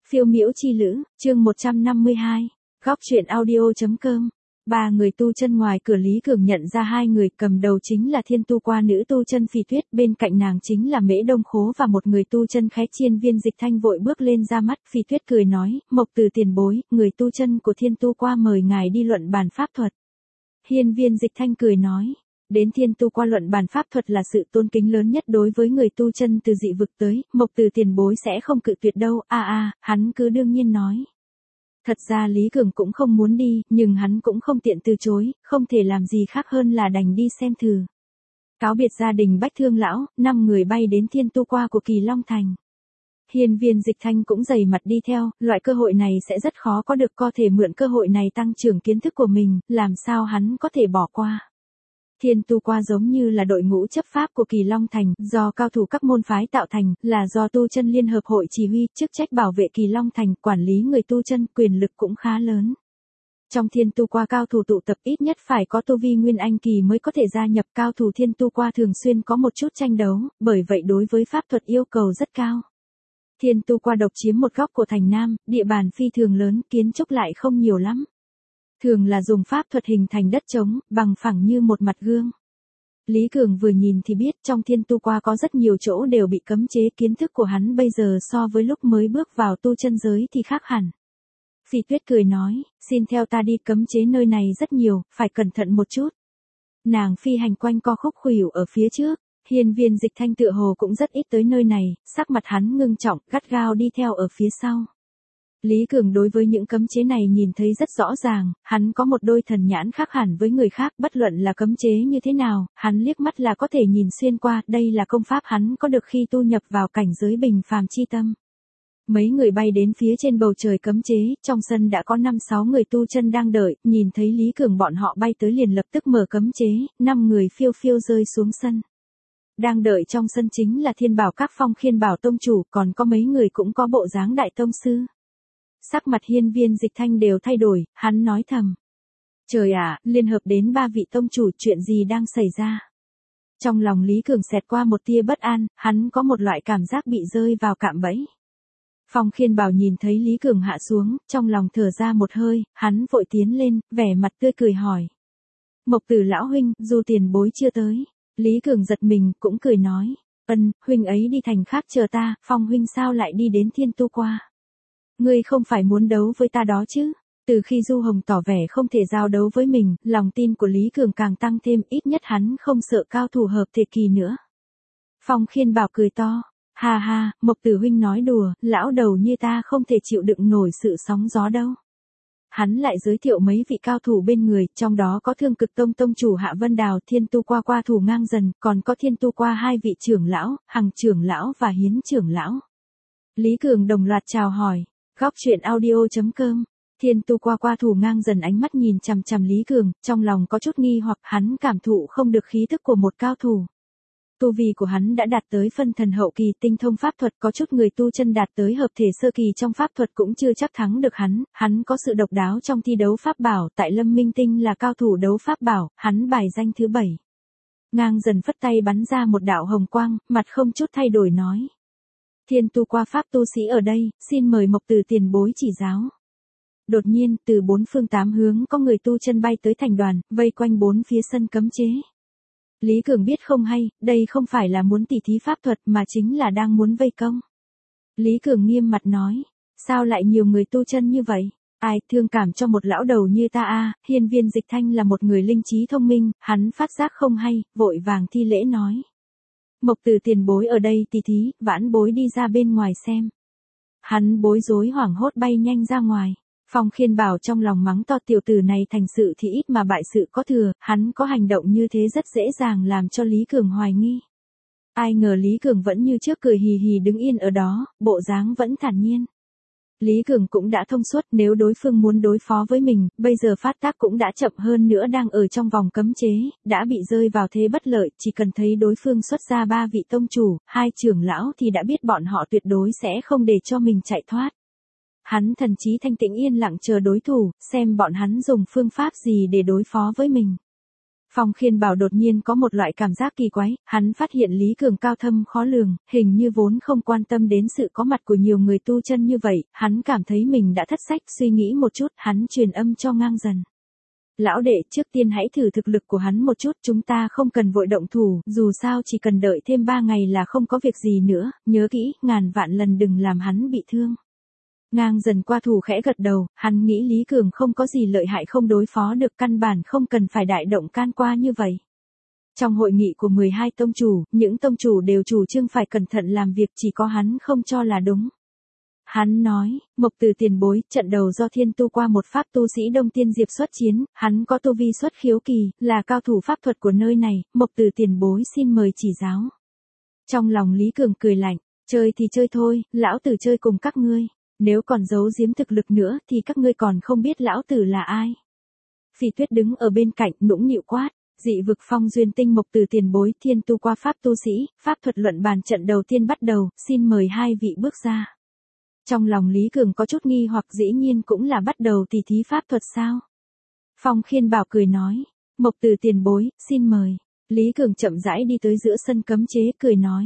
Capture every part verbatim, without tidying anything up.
Phiêu miễu chi lữ, chương một trăm năm mươi hai, góc truyện audio.com. Ba người tu chân ngoài cửa Lý Cường nhận ra hai người, cầm đầu chính là thiên tu qua nữ tu chân Phỉ Tuyết, bên cạnh nàng chính là Mễ Đông Khố và một người tu chân Khé Chiên Viên Dịch Thanh vội bước lên ra mắt. Phỉ Tuyết cười nói, Mộc Từ tiền bối, người tu chân của thiên tu qua mời ngài đi luận bàn pháp thuật. Hiên Viên Dịch Thanh cười nói, đến thiên tu qua luận bàn pháp thuật là sự tôn kính lớn nhất đối với người tu chân từ dị vực tới, Mộc Từ tiền bối sẽ không cự tuyệt đâu. A a, hắn cứ đương nhiên nói. Thật ra Lý Cường cũng không muốn đi, nhưng hắn cũng không tiện từ chối, không thể làm gì khác hơn là đành đi xem thử. Cáo biệt gia đình Bách Thương lão, năm người bay đến thiên tu qua của Kỳ Long Thành. Hiên Viên Dịch Thanh cũng dày mặt đi theo, loại cơ hội này sẽ rất khó có được, có thể mượn cơ hội này tăng trưởng kiến thức của mình, làm sao hắn có thể bỏ qua. Thiên tu qua giống như là đội ngũ chấp pháp của Kỳ Long Thành, do cao thủ các môn phái tạo thành, là do tu chân liên hợp hội chỉ huy, chức trách bảo vệ Kỳ Long Thành, quản lý người tu chân, quyền lực cũng khá lớn. Trong thiên tu qua cao thủ tụ tập ít nhất phải có tu vi Nguyên Anh kỳ mới có thể gia nhập, cao thủ thiên tu qua thường xuyên có một chút tranh đấu, bởi vậy đối với pháp thuật yêu cầu rất cao. Thiên tu qua độc chiếm một góc của thành Nam, địa bàn phi thường lớn, kiến trúc lại không nhiều lắm. Thường là dùng pháp thuật hình thành đất trống, bằng phẳng như một mặt gương. Lý Cường vừa nhìn thì biết trong thiên tu qua có rất nhiều chỗ đều bị cấm chế, kiến thức của hắn bây giờ so với lúc mới bước vào tu chân giới thì khác hẳn. Phỉ Tuyết cười nói, xin theo ta đi, cấm chế nơi này rất nhiều, phải cẩn thận một chút. Nàng phi hành quanh co khúc khuỷu ở phía trước, Hiên Viên Dịch Thanh tựa hồ cũng rất ít tới nơi này, sắc mặt hắn ngưng trọng, gắt gao đi theo ở phía sau. Lý Cường đối với những cấm chế này nhìn thấy rất rõ ràng, hắn có một đôi thần nhãn khác hẳn với người khác, bất luận là cấm chế như thế nào, hắn liếc mắt là có thể nhìn xuyên qua, đây là công pháp hắn có được khi tu nhập vào cảnh giới bình phàm chi tâm. Mấy người bay đến phía trên bầu trời cấm chế, trong sân đã có năm sáu người tu chân đang đợi, nhìn thấy Lý Cường bọn họ bay tới liền lập tức mở cấm chế, năm người phiêu phiêu rơi xuống sân. Đang đợi trong sân chính là Thiên Bảo Các Phong Khiên Bảo tông chủ, còn có mấy người cũng có bộ dáng đại tông sư. Sắc mặt Hiên Viên Dịch Thanh đều thay đổi, hắn nói thầm. Trời ạ, liên hợp đến ba vị tông chủ, chuyện gì đang xảy ra? Trong lòng Lý Cường xẹt qua một tia bất an, hắn có một loại cảm giác bị rơi vào cạm bẫy. Phong Khiên Bảo nhìn thấy Lý Cường hạ xuống, trong lòng thở ra một hơi, hắn vội tiến lên, vẻ mặt tươi cười hỏi. Mộc Tử lão huynh, dù tiền bối chưa tới. Lý Cường giật mình, cũng cười nói. Ân, huynh ấy đi thành khác chờ ta, Phong huynh sao lại đi đến thiên tu qua? Ngươi không phải muốn đấu với ta đó chứ? Từ khi Du Hồng tỏ vẻ không thể giao đấu với mình, lòng tin của Lý Cường càng tăng thêm, ít nhất hắn không sợ cao thủ hợp thể kỳ nữa. Phong Khiên Bảo cười to. Ha ha, Mộc Tử huynh nói đùa, lão đầu như ta không thể chịu đựng nổi sự sóng gió đâu. Hắn lại giới thiệu mấy vị cao thủ bên người, trong đó có Thương Cực Tông tông chủ Hạ Vân Đào, Thiên Tu qua qua thủ Ngang Dần, còn có Thiên Tu qua hai vị trưởng lão, Hằng trưởng lão và Hiến trưởng lão. Lý Cường đồng loạt chào hỏi. Góc truyện audio.com. Thiên Tu qua qua thủ Ngang Dần ánh mắt nhìn chằm chằm Lý Cường, trong lòng có chút nghi hoặc, hắn cảm thụ không được khí thức của một cao thủ. Tu vi của hắn đã đạt tới phân thần hậu kỳ, tinh thông pháp thuật, có chút người tu chân đạt tới hợp thể sơ kỳ trong pháp thuật cũng chưa chắc thắng được hắn, hắn có sự độc đáo trong thi đấu pháp bảo, tại Lâm Minh Tinh là cao thủ đấu pháp bảo, hắn bài danh thứ bảy. Ngang Dần phất tay bắn ra một đạo hồng quang, mặt không chút thay đổi nói. Thiên tu qua pháp tu sĩ ở đây, xin mời Mộc Từ tiền bối chỉ giáo. Đột nhiên, từ bốn phương tám hướng có người tu chân bay tới thành đoàn, vây quanh bốn phía sân cấm chế. Lý Cường biết không hay, đây không phải là muốn tỉ thí pháp thuật mà chính là đang muốn vây công. Lý Cường nghiêm mặt nói, sao lại nhiều người tu chân như vậy? Ai thương cảm cho một lão đầu như ta a? Hiên Viên Dịch Thanh là một người linh trí thông minh, hắn phát giác không hay, vội vàng thi lễ nói. Mộc Từ tiền bối ở đây tỉ thí, vãn bối đi ra bên ngoài xem. Hắn bối rối hoảng hốt bay nhanh ra ngoài. Phong Khiên Bảo trong lòng mắng to, tiểu tử này thành sự thì ít mà bại sự có thừa, hắn có hành động như thế rất dễ dàng làm cho Lý Cường hoài nghi. Ai ngờ Lý Cường vẫn như trước cười hì hì đứng yên ở đó, bộ dáng vẫn thản nhiên. Lý Cường cũng đã thông suốt, nếu đối phương muốn đối phó với mình, bây giờ phát tác cũng đã chậm, hơn nữa đang ở trong vòng cấm chế, đã bị rơi vào thế bất lợi, chỉ cần thấy đối phương xuất ra ba vị tông chủ, hai trưởng lão thì đã biết bọn họ tuyệt đối sẽ không để cho mình chạy thoát. Hắn thần trí thanh tĩnh yên lặng chờ đối thủ, xem bọn hắn dùng phương pháp gì để đối phó với mình. Phong Khiên Bảo đột nhiên có một loại cảm giác kỳ quái, hắn phát hiện Lý Cường cao thâm khó lường, hình như vốn không quan tâm đến sự có mặt của nhiều người tu chân như vậy, hắn cảm thấy mình đã thất sách, suy nghĩ một chút, hắn truyền âm cho Ngang Dần. Lão đệ, trước tiên hãy thử thực lực của hắn một chút, chúng ta không cần vội động thủ, dù sao chỉ cần đợi thêm ba ngày là không có việc gì nữa, nhớ kỹ, ngàn vạn lần đừng làm hắn bị thương. Ngang Dần qua thủ khẽ gật đầu, hắn nghĩ Lý Cường không có gì lợi hại không đối phó được, căn bản không cần phải đại động can qua như vậy. Trong hội nghị của mười hai tông chủ, những tông chủ đều chủ trương phải cẩn thận làm việc, chỉ có hắn không cho là đúng. Hắn nói, Mộc Từ tiền bối, trận đầu do thiên tu qua một pháp tu sĩ Đông Tiên Diệp xuất chiến, hắn có tu vi xuất khiếu kỳ, là cao thủ pháp thuật của nơi này, Mộc Từ tiền bối xin mời chỉ giáo. Trong lòng Lý Cường cười lạnh, chơi thì chơi thôi, lão tử chơi cùng các ngươi. Nếu còn giấu giếm thực lực nữa thì các ngươi còn không biết lão tử là ai. Phỉ Tuyết đứng ở bên cạnh nũng nịu quát, dị vực phong duyên tinh Mộc Từ tiền bối, thiên tu qua pháp tu sĩ, pháp thuật luận bàn trận đầu tiên bắt đầu, xin mời hai vị bước ra. Trong lòng Lý Cường có chút nghi hoặc, dĩ nhiên cũng là bắt đầu tỉ thí pháp thuật sao. Phong Khiên Bảo cười nói, Mộc Từ tiền bối, xin mời. Lý Cường chậm rãi đi tới giữa sân cấm chế, cười nói.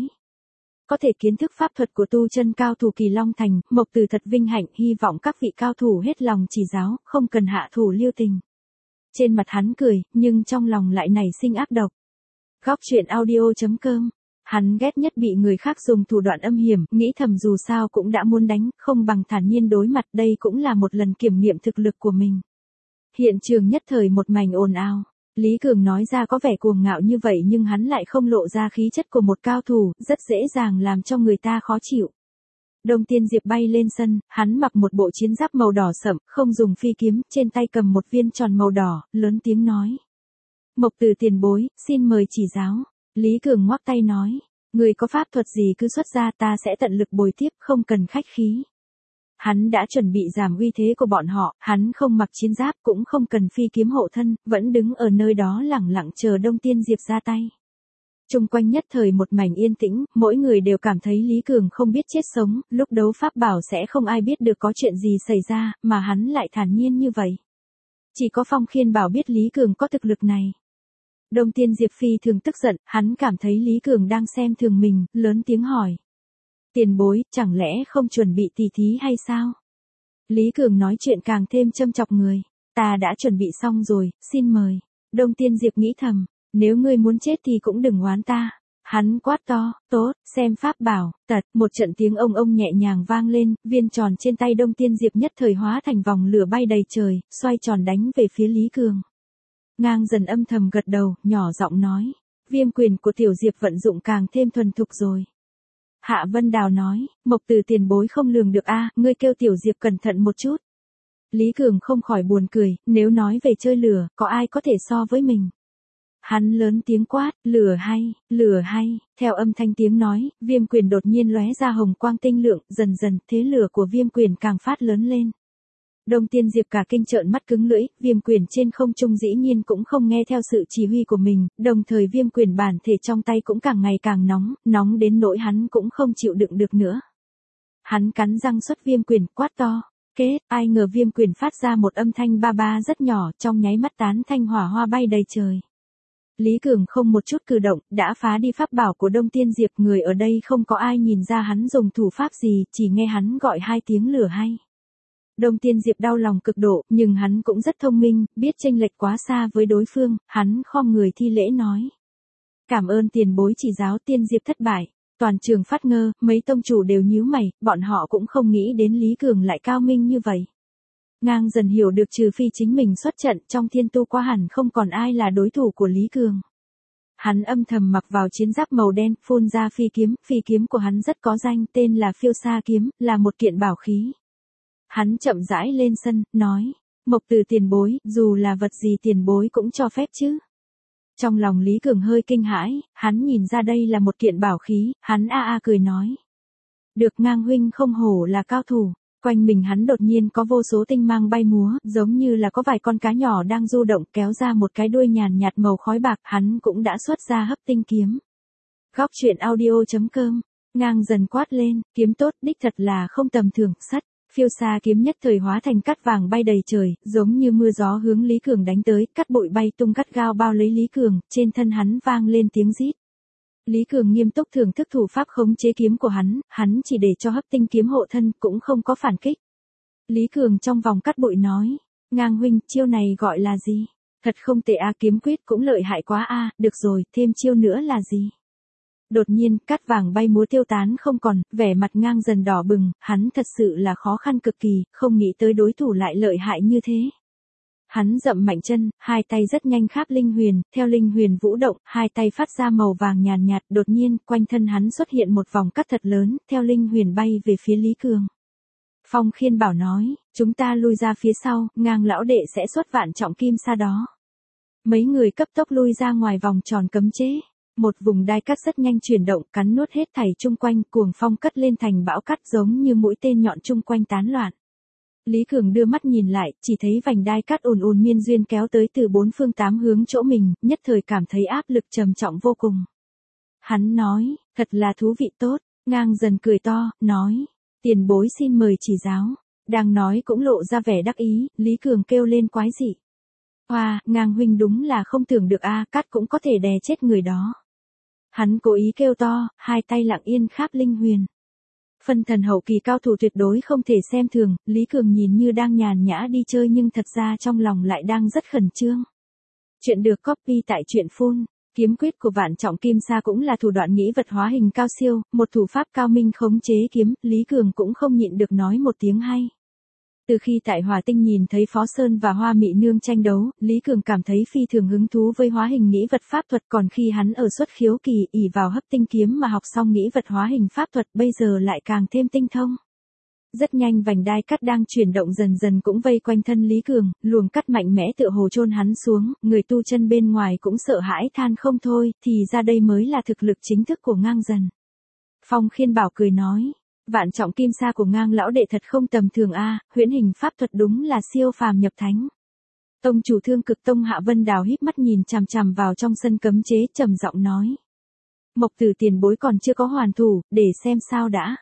Có thể kiến thức pháp thuật của tu chân cao thủ Kỳ Long Thành, Mộc Từ thật vinh hạnh, hy vọng các vị cao thủ hết lòng chỉ giáo, không cần hạ thủ lưu tình. Trên mặt hắn cười, nhưng trong lòng lại nảy sinh ác độc. Góc truyện audio chấm com. Hắn ghét nhất bị người khác dùng thủ đoạn âm hiểm, nghĩ thầm dù sao cũng đã muốn đánh, không bằng thản nhiên đối mặt, đây cũng là một lần kiểm nghiệm thực lực của mình. Hiện trường nhất thời một mảnh ồn ào. Lý Cường nói ra có vẻ cuồng ngạo như vậy nhưng hắn lại không lộ ra khí chất của một cao thủ, rất dễ dàng làm cho người ta khó chịu. Đông Tiên Diệp bay lên sân, hắn mặc một bộ chiến giáp màu đỏ sẫm, không dùng phi kiếm, trên tay cầm một viên tròn màu đỏ, lớn tiếng nói. Mộc Từ tiền bối, xin mời chỉ giáo. Lý Cường ngoắc tay nói, người có pháp thuật gì cứ xuất ra, ta sẽ tận lực bồi tiếp, không cần khách khí. Hắn đã chuẩn bị giảm uy thế của bọn họ, hắn không mặc chiến giáp cũng không cần phi kiếm hộ thân, vẫn đứng ở nơi đó lẳng lặng chờ Đông Tiên Diệp ra tay. Trung quanh nhất thời một mảnh yên tĩnh, mỗi người đều cảm thấy Lý Cường không biết chết sống, lúc đấu pháp bảo sẽ không ai biết được có chuyện gì xảy ra, mà hắn lại thản nhiên như vậy. Chỉ có Phong Khiên Bảo biết Lý Cường có thực lực này. Đông Tiên Diệp phi thường tức giận, hắn cảm thấy Lý Cường đang xem thường mình, lớn tiếng hỏi. Tiền bối, chẳng lẽ không chuẩn bị tỉ thí hay sao? Lý Cường nói chuyện càng thêm châm chọc người. Ta đã chuẩn bị xong rồi, xin mời. Đông Tiên Diệp nghĩ thầm, nếu ngươi muốn chết thì cũng đừng oán ta. Hắn quát to, tốt, xem pháp bảo, tật, một trận tiếng ông ông nhẹ nhàng vang lên, viên tròn trên tay Đông Tiên Diệp nhất thời hóa thành vòng lửa bay đầy trời, xoay tròn đánh về phía Lý Cường. Ngang Dần âm thầm gật đầu, nhỏ giọng nói, viêm quyền của Tiểu Diệp vận dụng càng thêm thuần thục rồi. Hạ Vân Đào nói, Mộc Từ tiền bối không lường được a, ngươi kêu Tiểu Diệp cẩn thận một chút. Lý Cường không khỏi buồn cười, nếu nói về chơi lửa, có ai có thể so với mình. Hắn lớn tiếng quát, lửa hay, lửa hay, theo âm thanh tiếng nói, viêm quyền đột nhiên lóe ra hồng quang tinh lượng, dần dần, thế lửa của viêm quyền càng phát lớn lên. Đông Tiên Diệp cả kinh trợn mắt cứng lưỡi, viêm quyền trên không trung dĩ nhiên cũng không nghe theo sự chỉ huy của mình, đồng thời viêm quyền bản thể trong tay cũng càng ngày càng nóng, nóng đến nỗi hắn cũng không chịu đựng được nữa. Hắn cắn răng xuất viêm quyền, quát to, kết, ai ngờ viêm quyền phát ra một âm thanh ba ba rất nhỏ, trong nháy mắt tán thanh hỏa hoa bay đầy trời. Lý Cường không một chút cử động, đã phá đi pháp bảo của Đông Tiên Diệp, người ở đây không có ai nhìn ra hắn dùng thủ pháp gì, chỉ nghe hắn gọi hai tiếng lửa hay. Đông Tiên Diệp đau lòng cực độ, nhưng hắn cũng rất thông minh, biết chênh lệch quá xa với đối phương, hắn khom người thi lễ nói. Cảm ơn tiền bối chỉ giáo. Tiên Diệp thất bại, toàn trường phát ngơ, mấy tông chủ đều nhíu mày, bọn họ cũng không nghĩ đến Lý Cường lại cao minh như vậy. Ngang Dần hiểu được trừ phi chính mình xuất trận, trong thiên tu qua hẳn không còn ai là đối thủ của Lý Cường. Hắn âm thầm mặc vào chiến giáp màu đen, phun ra phi kiếm, phi kiếm của hắn rất có danh, tên là Phiêu Sa kiếm, là một kiện bảo khí. Hắn chậm rãi lên sân, nói, Mộc Từ tiền bối, dù là vật gì tiền bối cũng cho phép chứ. Trong lòng Lý Cường hơi kinh hãi, hắn nhìn ra đây là một kiện bảo khí, hắn a a cười nói. Được, Ngang huynh không hổ là cao thủ. Quanh mình hắn đột nhiên có vô số tinh mang bay múa, giống như là có vài con cá nhỏ đang du động, kéo ra một cái đuôi nhàn nhạt màu khói bạc, hắn cũng đã xuất ra hấp tinh kiếm. Góc truyện audio chấm com. Ngang Dần quát lên, kiếm tốt, đích thật là không tầm thường, sắt. Phiêu sa kiếm nhất thời hóa thành cát vàng bay đầy trời, giống như mưa gió hướng Lý Cường đánh tới, cát bụi bay tung gắt gao bao lấy Lý Cường, trên thân hắn vang lên tiếng rít. Lý Cường nghiêm túc thưởng thức thủ pháp khống chế kiếm của hắn, hắn chỉ để cho hấp tinh kiếm hộ thân, cũng không có phản kích. Lý Cường trong vòng cát bụi nói, Ngang huynh, chiêu này gọi là gì? Thật không tệ a, kiếm quyết cũng lợi hại quá a, được rồi, thêm chiêu nữa là gì? Đột nhiên, cát vàng bay múa tiêu tán không còn, vẻ mặt Ngang dần đỏ bừng, hắn thật sự là khó khăn cực kỳ, không nghĩ tới đối thủ lại lợi hại như thế. Hắn dậm mạnh chân, hai tay rất nhanh kháp linh huyền, theo linh huyền vũ động, hai tay phát ra màu vàng nhàn nhạt, đột nhiên, quanh thân hắn xuất hiện một vòng cát thật lớn, theo linh huyền bay về phía Lý Cường. Phong Khiên Bảo nói, chúng ta lui ra phía sau, Ngang lão đệ sẽ xuất vạn trọng kim sa đó. Mấy người cấp tốc lui ra ngoài vòng tròn cấm chế. Một vùng đai cát rất nhanh chuyển động, cắn nuốt hết thảy chung quanh, cuồng phong cất lên thành bão cát giống như mũi tên nhọn chung quanh tán loạn. Lý Cường đưa mắt nhìn lại, chỉ thấy vành đai cát ùn ùn miên duyên kéo tới từ bốn phương tám hướng chỗ mình, nhất thời cảm thấy áp lực trầm trọng vô cùng. Hắn nói, thật là thú vị tốt, Ngang dần cười to, nói, tiền bối xin mời chỉ giáo. Đang nói cũng lộ ra vẻ đắc ý, Lý Cường kêu lên quái dị. Hoa, wow, Ngang huynh đúng là không tưởng được a, cát cũng có thể đè chết người đó. Hắn cố ý kêu to, hai tay lặng yên kháp linh huyền. Phân thần hậu kỳ cao thủ tuyệt đối không thể xem thường, Lý Cường nhìn như đang nhàn nhã đi chơi nhưng thật ra trong lòng lại đang rất khẩn trương. Chuyện được copy tại truyện phun. Kiếm quyết của vạn trọng kim sa cũng là thủ đoạn nghĩ vật hóa hình cao siêu, một thủ pháp cao minh khống chế kiếm, Lý Cường cũng không nhịn được nói một tiếng hay. Từ khi tại Hòa Tinh nhìn thấy Phó Sơn và Hoa Mị Nương tranh đấu, Lý Cường cảm thấy phi thường hứng thú với hóa hình nghĩ vật pháp thuật, còn khi hắn ở xuất khiếu kỳ ỷ vào hấp tinh kiếm mà học xong nghĩ vật hóa hình pháp thuật, bây giờ lại càng thêm tinh thông. Rất nhanh vành đai cát đang chuyển động dần dần cũng vây quanh thân Lý Cường, luồng cát mạnh mẽ tựa hồ chôn hắn xuống, người tu chân bên ngoài cũng sợ hãi than không thôi, thì ra đây mới là thực lực chính thức của Ngang dần. Phong Khiên Bảo cười nói, vạn trọng kim sa của Ngang lão đệ thật không tầm thường a, huyễn hình pháp thuật đúng là siêu phàm nhập thánh. Tông chủ Thương Cực Tông Hạ Vân Đào híp mắt nhìn chằm chằm vào trong sân cấm chế, trầm giọng nói, Mộc Tử tiền bối còn chưa có hoàn thủ, để xem sao đã.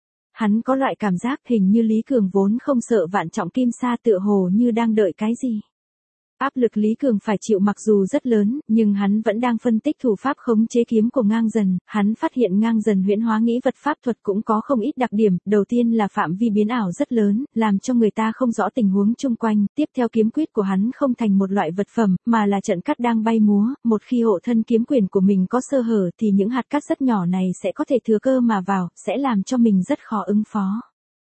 Hắn có loại cảm giác hình như Lý Cường vốn không sợ vạn trọng kim sa, tựa hồ như đang đợi cái gì. Áp lực Lý Cường phải chịu mặc dù rất lớn, nhưng hắn vẫn đang phân tích thủ pháp khống chế kiếm của Ngang dần, hắn phát hiện Ngang dần huyễn hóa nghĩ vật pháp thuật cũng có không ít đặc điểm, đầu tiên là phạm vi biến ảo rất lớn, làm cho người ta không rõ tình huống chung quanh, tiếp theo kiếm quyết của hắn không thành một loại vật phẩm, mà là trận cát đang bay múa, một khi hộ thân kiếm quyền của mình có sơ hở thì những hạt cát rất nhỏ này sẽ có thể thừa cơ mà vào, sẽ làm cho mình rất khó ứng phó.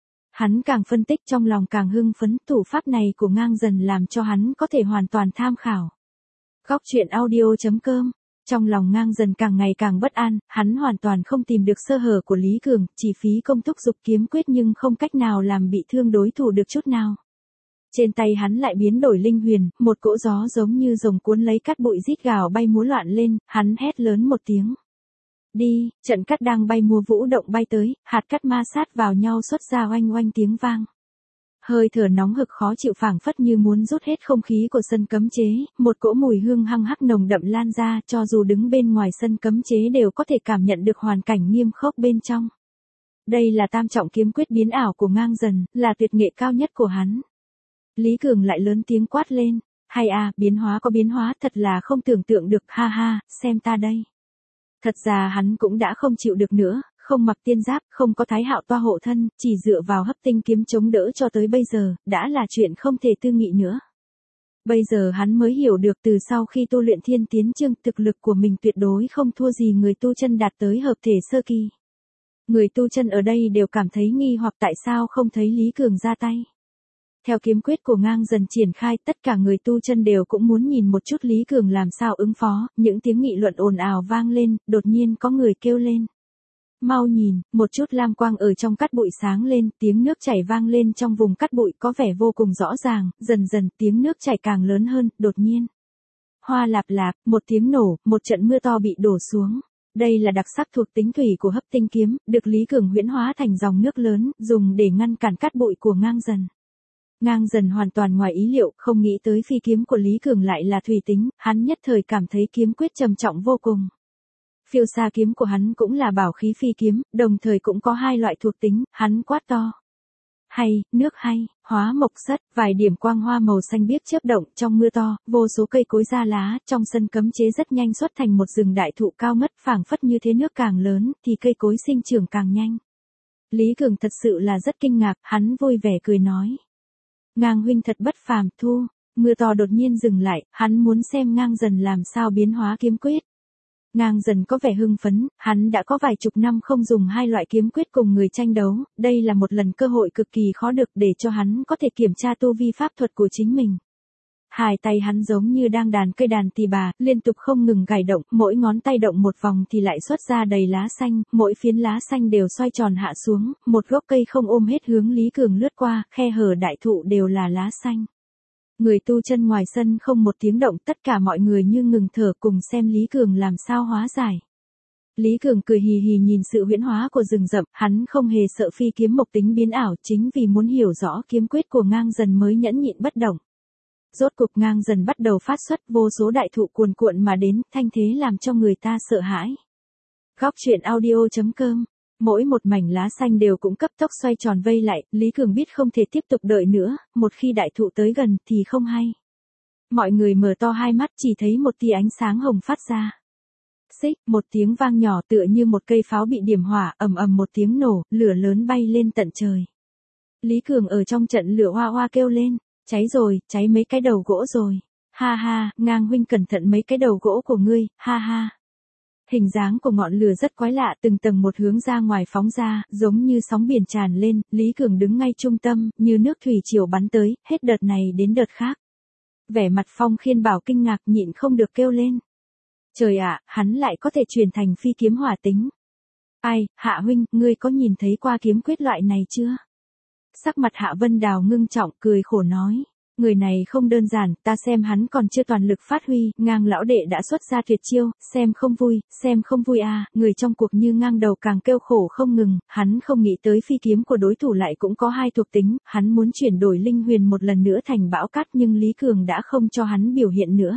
Hắn càng phân tích trong lòng càng hưng phấn, thủ pháp này của Ngang dần làm cho hắn có thể hoàn toàn tham khảo. Góc truyện audio chấm com. Trong lòng Ngang dần càng ngày càng bất an, hắn hoàn toàn không tìm được sơ hở của Lý Cường, chỉ phí công thúc giục kiếm quyết nhưng không cách nào làm bị thương đối thủ được chút nào. Trên tay hắn lại biến đổi linh huyền, một cỗ gió giống như rồng cuốn lấy cát bụi rít gào bay múa loạn lên, hắn hét lớn một tiếng. Đi, trận cát đang bay múa vũ động bay tới, hạt cát ma sát vào nhau xuất ra oanh oanh tiếng vang. Hơi thở nóng hực khó chịu phảng phất như muốn rút hết không khí của sân cấm chế, một cỗ mùi hương hăng hắc nồng đậm lan ra, cho dù đứng bên ngoài sân cấm chế đều có thể cảm nhận được hoàn cảnh nghiêm khốc bên trong. Đây là tam trọng kiếm quyết biến ảo của Ngang dần, là tuyệt nghệ cao nhất của hắn. Lý Cường lại lớn tiếng quát lên, hay à, biến hóa có biến hóa, thật là không tưởng tượng được, ha ha, xem ta đây. Thật ra hắn cũng đã không chịu được nữa, không mặc tiên giáp, không có Thái Hạo toa hộ thân, chỉ dựa vào hấp tinh kiếm chống đỡ cho tới bây giờ, đã là chuyện không thể tư nghị nữa. Bây giờ hắn mới hiểu được từ sau khi tu luyện thiên tiến chương, thực lực của mình tuyệt đối không thua gì người tu chân đạt tới hợp thể sơ kỳ. Người tu chân ở đây đều cảm thấy nghi hoặc tại sao không thấy Lý Cường ra tay. Theo kiếm quyết của Ngang dần triển khai, tất cả người tu chân đều cũng muốn nhìn một chút Lý Cường làm sao ứng phó, những tiếng nghị luận ồn ào vang lên, đột nhiên có người kêu lên. Mau nhìn, một chút lam quang ở trong cát bụi sáng lên, tiếng nước chảy vang lên trong vùng cát bụi có vẻ vô cùng rõ ràng, dần dần tiếng nước chảy càng lớn hơn, đột nhiên. Hoa lạp lạp, một tiếng nổ, một trận mưa to bị đổ xuống. Đây là đặc sắc thuộc tính thủy của hấp tinh kiếm, được Lý Cường huyễn hóa thành dòng nước lớn, dùng để ngăn cản cát bụi của Ngang dần. Ngang dần hoàn toàn ngoài ý liệu, không nghĩ tới phi kiếm của Lý Cường lại là thủy tính, hắn nhất thời cảm thấy kiếm quyết trầm trọng vô cùng. Phiêu sa kiếm của hắn cũng là bảo khí phi kiếm, đồng thời cũng có hai loại thuộc tính, hắn quát to. Hay, nước hay, hóa mộc sất, vài điểm quang hoa màu xanh biếc chớp động trong mưa to, vô số cây cối ra lá, trong sân cấm chế rất nhanh xuất thành một rừng đại thụ cao ngất, phảng phất như thế nước càng lớn, thì cây cối sinh trưởng càng nhanh. Lý Cường thật sự là rất kinh ngạc, hắn vui vẻ cười nói. Ngang huynh thật bất phàm, thu, mưa to đột nhiên dừng lại, hắn muốn xem ngang dần làm sao biến hóa kiếm quyết. Ngang dần có vẻ hưng phấn, hắn đã có vài chục năm không dùng hai loại kiếm quyết cùng người tranh đấu, đây là một lần cơ hội cực kỳ khó được để cho hắn có thể kiểm tra tu vi pháp thuật của chính mình. Hai tay hắn giống như đang đàn cây đàn tỳ bà, liên tục không ngừng gảy động, mỗi ngón tay động một vòng thì lại xuất ra đầy lá xanh, mỗi phiến lá xanh đều xoay tròn hạ xuống, một gốc cây không ôm hết hướng Lý Cường lướt qua, khe hở đại thụ đều là lá xanh. Người tu chân ngoài sân không một tiếng động, tất cả mọi người như ngừng thở cùng xem Lý Cường làm sao hóa giải. Lý Cường cười hì hì nhìn sự huyễn hóa của rừng rậm, hắn không hề sợ phi kiếm mộc tính biến ảo, chính vì muốn hiểu rõ kiếm quyết của ngang dần mới nhẫn nhịn bất động. Rốt cục ngang dần bắt đầu phát xuất, vô số đại thụ cuồn cuộn mà đến, thanh thế làm cho người ta sợ hãi. Góc truyện audio chấm com. Mỗi một mảnh lá xanh đều cũng cấp tốc xoay tròn vây lại, Lý Cường biết không thể tiếp tục đợi nữa, một khi đại thụ tới gần thì không hay. Mọi người mở to hai mắt chỉ thấy một tia ánh sáng hồng phát ra. Xích, một tiếng vang nhỏ tựa như một cây pháo bị điểm hỏa, ầm ầm một tiếng nổ, lửa lớn bay lên tận trời. Lý Cường ở trong trận lửa hoa hoa kêu lên, cháy rồi, cháy mấy cái đầu gỗ rồi. Ha ha, ngang huynh cẩn thận mấy cái đầu gỗ của ngươi, ha ha. Hình dáng của ngọn lửa rất quái lạ, từng tầng một hướng ra ngoài phóng ra, giống như sóng biển tràn lên, Lý Cường đứng ngay trung tâm, như nước thủy triều bắn tới, hết đợt này đến đợt khác. Vẻ mặt Phong Khiên Bảo kinh ngạc nhịn không được kêu lên. Trời ạ, hắn lại có thể truyền thành phi kiếm hỏa tính. Ai, Hạ huynh, ngươi có nhìn thấy qua kiếm quyết loại này chưa? Sắc mặt Hạ Vân Đào ngưng trọng cười khổ nói. Người này không đơn giản, ta xem hắn còn chưa toàn lực phát huy, ngang lão đệ đã xuất ra tuyệt chiêu, xem không vui, xem không vui à, người trong cuộc như ngang đầu càng kêu khổ không ngừng, hắn không nghĩ tới phi kiếm của đối thủ lại cũng có hai thuộc tính, hắn muốn chuyển đổi linh huyền một lần nữa thành bão cát nhưng Lý Cường đã không cho hắn biểu hiện nữa.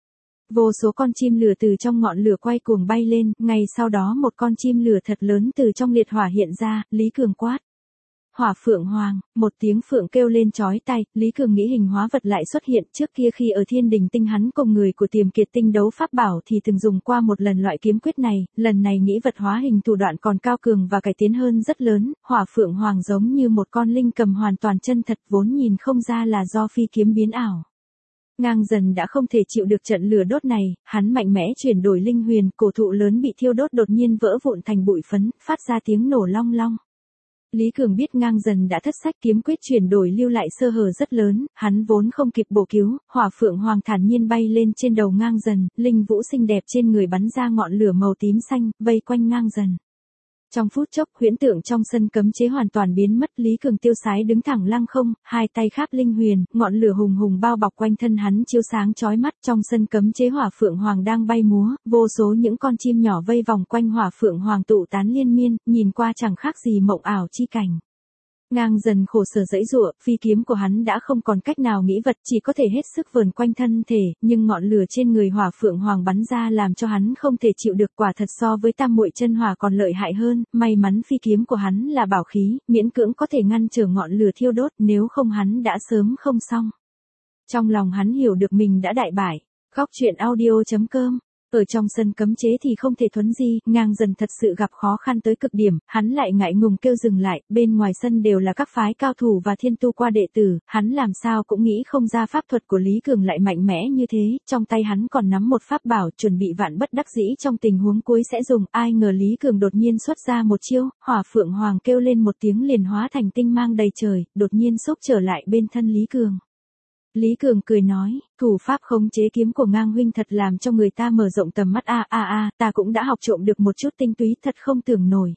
Vô số con chim lửa từ trong ngọn lửa quay cuồng bay lên, ngay sau đó một con chim lửa thật lớn từ trong liệt hỏa hiện ra, Lý Cường quát. Hỏa phượng hoàng, một tiếng phượng kêu lên chói tai, Lý Cường nghĩ hình hóa vật lại xuất hiện, trước kia khi ở Thiên Đình Tinh hắn cùng người của Tiềm Kiệt Tinh đấu pháp bảo thì từng dùng qua một lần loại kiếm quyết này, lần này nghĩ vật hóa hình thủ đoạn còn cao cường và cải tiến hơn rất lớn, hỏa phượng hoàng giống như một con linh cầm hoàn toàn chân thật vốn nhìn không ra là do phi kiếm biến ảo. Ngang dần đã không thể chịu được trận lửa đốt này, hắn mạnh mẽ chuyển đổi linh huyền, cổ thụ lớn bị thiêu đốt đột nhiên vỡ vụn thành bụi phấn, phát ra tiếng nổ long long. Lý Cường biết ngang dần đã thất sách kiếm quyết chuyển đổi lưu lại sơ hở rất lớn, hắn vốn không kịp bổ cứu, hỏa phượng hoàng thản nhiên bay lên trên đầu ngang dần, linh vũ xinh đẹp trên người bắn ra ngọn lửa màu tím xanh, vây quanh ngang dần. Trong phút chốc huyễn tượng trong sân cấm chế hoàn toàn biến mất, Lý Cường tiêu sái đứng thẳng lăng không, hai tay kháp linh huyền, ngọn lửa hùng hùng bao bọc quanh thân hắn chiếu sáng chói mắt. Trong sân cấm chế hỏa phượng hoàng đang bay múa, vô số những con chim nhỏ vây vòng quanh hỏa phượng hoàng tụ tán liên miên, nhìn qua chẳng khác gì mộng ảo chi cảnh. Ngang dần khổ sở dãy giụa, phi kiếm của hắn đã không còn cách nào nghĩ vật, chỉ có thể hết sức vờn quanh thân thể, nhưng ngọn lửa trên người hỏa phượng hoàng bắn ra làm cho hắn không thể chịu được, quả thật so với tam muội chân hỏa còn lợi hại hơn, may mắn phi kiếm của hắn là bảo khí, miễn cưỡng có thể ngăn trở ngọn lửa thiêu đốt, nếu không hắn đã sớm không xong. Trong lòng hắn hiểu được mình đã đại bại. Góc truyện audio chấm com. Ở trong sân cấm chế thì không thể thuấn di, ngang dần thật sự gặp khó khăn tới cực điểm, hắn lại ngại ngùng kêu dừng lại, bên ngoài sân đều là các phái cao thủ và thiên tu qua đệ tử, hắn làm sao cũng nghĩ không ra pháp thuật của Lý Cường lại mạnh mẽ như thế, trong tay hắn còn nắm một pháp bảo chuẩn bị vạn bất đắc dĩ trong tình huống cuối sẽ dùng, ai ngờ Lý Cường đột nhiên xuất ra một chiêu, hỏa phượng hoàng kêu lên một tiếng liền hóa thành tinh mang đầy trời, đột nhiên xúc trở lại bên thân Lý Cường. Lý Cường cười nói, thủ pháp khống chế kiếm của ngang huynh thật làm cho người ta mở rộng tầm mắt a a a, ta cũng đã học trộm được một chút tinh túy thật không tưởng nổi.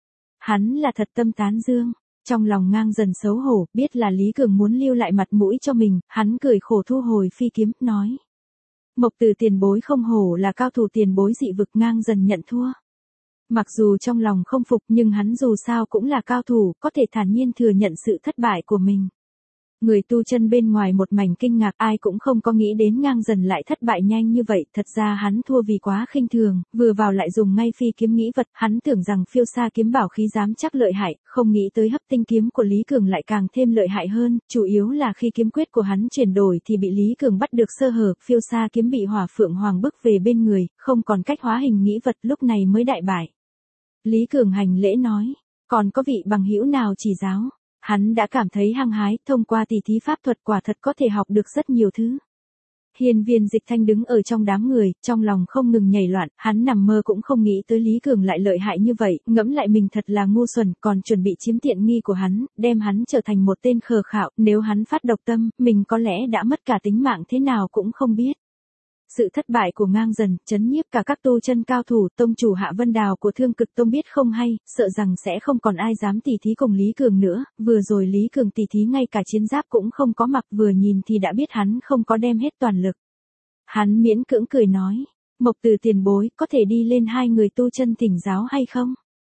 Hắn là thật tâm tán dương, trong lòng ngang dần xấu hổ, biết là Lý Cường muốn lưu lại mặt mũi cho mình, hắn cười khổ thu hồi phi kiếm, nói. Mộc Từ tiền bối không hổ là cao thủ tiền bối dị vực, ngang dần nhận thua. Mặc dù trong lòng không phục nhưng hắn dù sao cũng là cao thủ, có thể thản nhiên thừa nhận sự thất bại của mình. Người tu chân bên ngoài một mảnh kinh ngạc, ai cũng không có nghĩ đến Ngang Dần lại thất bại nhanh như vậy, thật ra hắn thua vì quá khinh thường, vừa vào lại dùng ngay phi kiếm nghĩ vật, hắn tưởng rằng phiêu sa kiếm bảo khí dám chắc lợi hại, không nghĩ tới hấp tinh kiếm của Lý Cường lại càng thêm lợi hại hơn, chủ yếu là khi kiếm quyết của hắn chuyển đổi thì bị Lý Cường bắt được sơ hở, phiêu sa kiếm bị Hỏa Phượng Hoàng bức về bên người, không còn cách hóa hình nghĩ vật, lúc này mới đại bại. Lý Cường hành lễ nói, còn có vị bằng hữu nào chỉ giáo? Hắn đã cảm thấy hăng hái, thông qua tỷ thí pháp thuật quả thật có thể học được rất nhiều thứ. Hiên Viên Dịch Thanh đứng ở trong đám người, trong lòng không ngừng nhảy loạn, hắn nằm mơ cũng không nghĩ tới Lý Cường lại lợi hại như vậy, ngẫm lại mình thật là ngu xuẩn, còn chuẩn bị chiếm tiện nghi của hắn, đem hắn trở thành một tên khờ khạo, nếu hắn phát độc tâm, mình có lẽ đã mất cả tính mạng thế nào cũng không biết. Sự thất bại của Ngang Dần, chấn nhiếp cả các tu chân cao thủ, tông chủ Hạ Vân Đào của Thương Cực Tông biết không hay, sợ rằng sẽ không còn ai dám tỉ thí cùng Lý Cường nữa, vừa rồi Lý Cường tỉ thí ngay cả chiến giáp cũng không có mặc, vừa nhìn thì đã biết hắn không có đem hết toàn lực. Hắn miễn cưỡng cười nói, Mộc Từ tiền bối, có thể đi lên hai người tu chân thỉnh giáo hay không?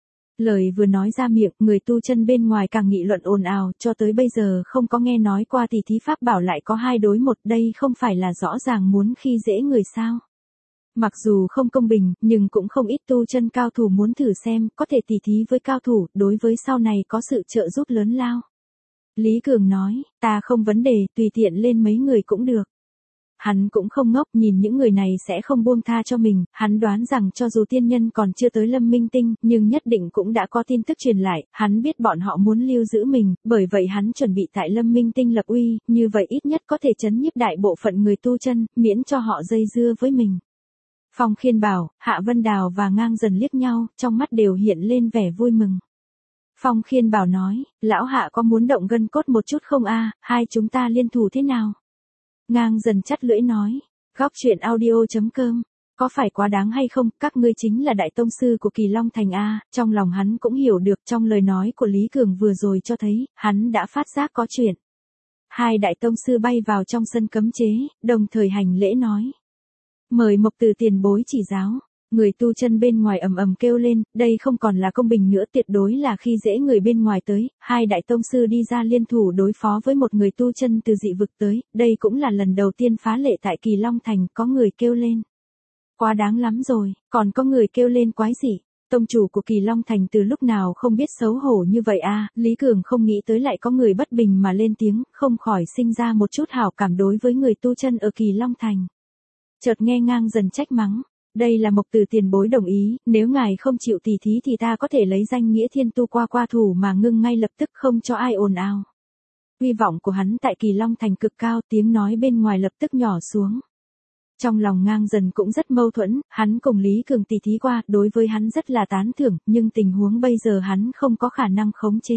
Lời vừa nói ra miệng, người tu chân bên ngoài càng nghị luận ồn ào, cho tới bây giờ không có nghe nói qua tỷ thí pháp bảo lại có hai đối một, đây không phải là rõ ràng muốn khi dễ người sao. Mặc dù không công bình, nhưng cũng không ít tu chân cao thủ muốn thử xem, có thể tỷ thí với cao thủ, đối với sau này có sự trợ giúp lớn lao. Lý Cường nói, ta không vấn đề, tùy tiện lên mấy người cũng được. Hắn cũng không ngốc, nhìn những người này sẽ không buông tha cho mình, hắn đoán rằng cho dù tiên nhân còn chưa tới Lâm Minh Tinh, nhưng nhất định cũng đã có tin tức truyền lại, hắn biết bọn họ muốn lưu giữ mình, bởi vậy hắn chuẩn bị tại Lâm Minh Tinh lập uy, như vậy ít nhất có thể trấn nhiếp đại bộ phận người tu chân, miễn cho họ dây dưa với mình. Phong Khiên bảo, Hạ Vân Đào và Ngang Dần liếc nhau, trong mắt đều hiện lên vẻ vui mừng. Phong Khiên bảo nói, lão Hạ có muốn động gân cốt một chút không a, hai chúng ta liên thủ thế nào? Ngang Dần chắt lưỡi nói, góc truyện audio chấm com, có phải quá đáng hay không, các ngươi chính là đại tông sư của Kỳ Long Thành a, trong lòng hắn cũng hiểu được trong lời nói của Lý Cường vừa rồi cho thấy, hắn đã phát giác có chuyện. Hai đại tông sư bay vào trong sân cấm chế, đồng thời hành lễ nói. Mời Mộc Từ tiền bối chỉ giáo. Người tu chân bên ngoài ầm ầm kêu lên, đây không còn là công bình nữa, tuyệt đối là khi dễ người bên ngoài tới, hai đại tông sư đi ra liên thủ đối phó với một người tu chân từ dị vực tới, đây cũng là lần đầu tiên phá lệ tại Kỳ Long Thành, có người kêu lên. Quá đáng lắm rồi, còn có người kêu lên quái dị. Tông chủ của Kỳ Long Thành từ lúc nào không biết xấu hổ như vậy a, Lý Cường không nghĩ tới lại có người bất bình mà lên tiếng, không khỏi sinh ra một chút hảo cảm đối với người tu chân ở Kỳ Long Thành. Chợt nghe Ngang Dần trách mắng. Đây là Mộc Từ tiền bối đồng ý, nếu ngài không chịu tỉ thí thì ta có thể lấy danh nghĩa thiên tu qua qua thủ mà ngưng ngay lập tức không cho ai ồn ào. Uy vọng của hắn tại Kỳ Long Thành cực cao, tiếng nói bên ngoài lập tức nhỏ xuống. Trong lòng Ngang Dần cũng rất mâu thuẫn, hắn cùng Lý Cường tỉ thí qua, đối với hắn rất là tán thưởng, nhưng tình huống bây giờ hắn không có khả năng khống chế.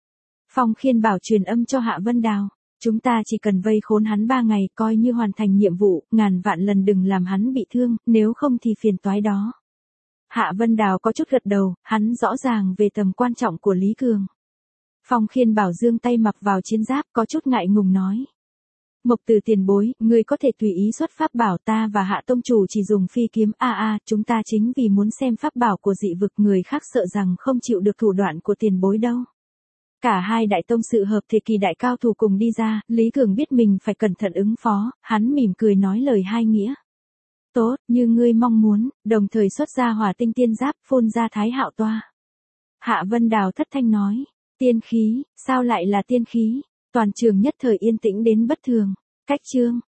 Phong Khiên bảo truyền âm cho Hạ Vân Đào. Chúng ta chỉ cần vây khốn hắn ba ngày, coi như hoàn thành nhiệm vụ, ngàn vạn lần đừng làm hắn bị thương, nếu không thì phiền toái đó. Hạ Vân Đào có chút gật đầu, hắn rõ ràng về tầm quan trọng của Lý Cường. Phong Khiên bảo giương tay mặc vào chiến giáp, có chút ngại ngùng nói. Mộc Từ tiền bối, ngươi có thể tùy ý xuất pháp bảo, ta và Hạ tông chủ chỉ dùng phi kiếm, a a, chúng ta chính vì muốn xem pháp bảo của dị vực, người khác sợ rằng không chịu được thủ đoạn của tiền bối đâu. Cả hai đại tông sự hợp thể kỳ đại cao thủ cùng đi ra, Lý Cường biết mình phải cẩn thận ứng phó, hắn mỉm cười nói lời hai nghĩa. Tốt, như ngươi mong muốn, đồng thời xuất ra hỏa tinh tiên giáp, phun ra Thái Hạo toa. Hạ Vân Đào thất thanh nói, tiên khí, sao lại là tiên khí? Toàn trường nhất thời yên tĩnh đến bất thường. Cách chương.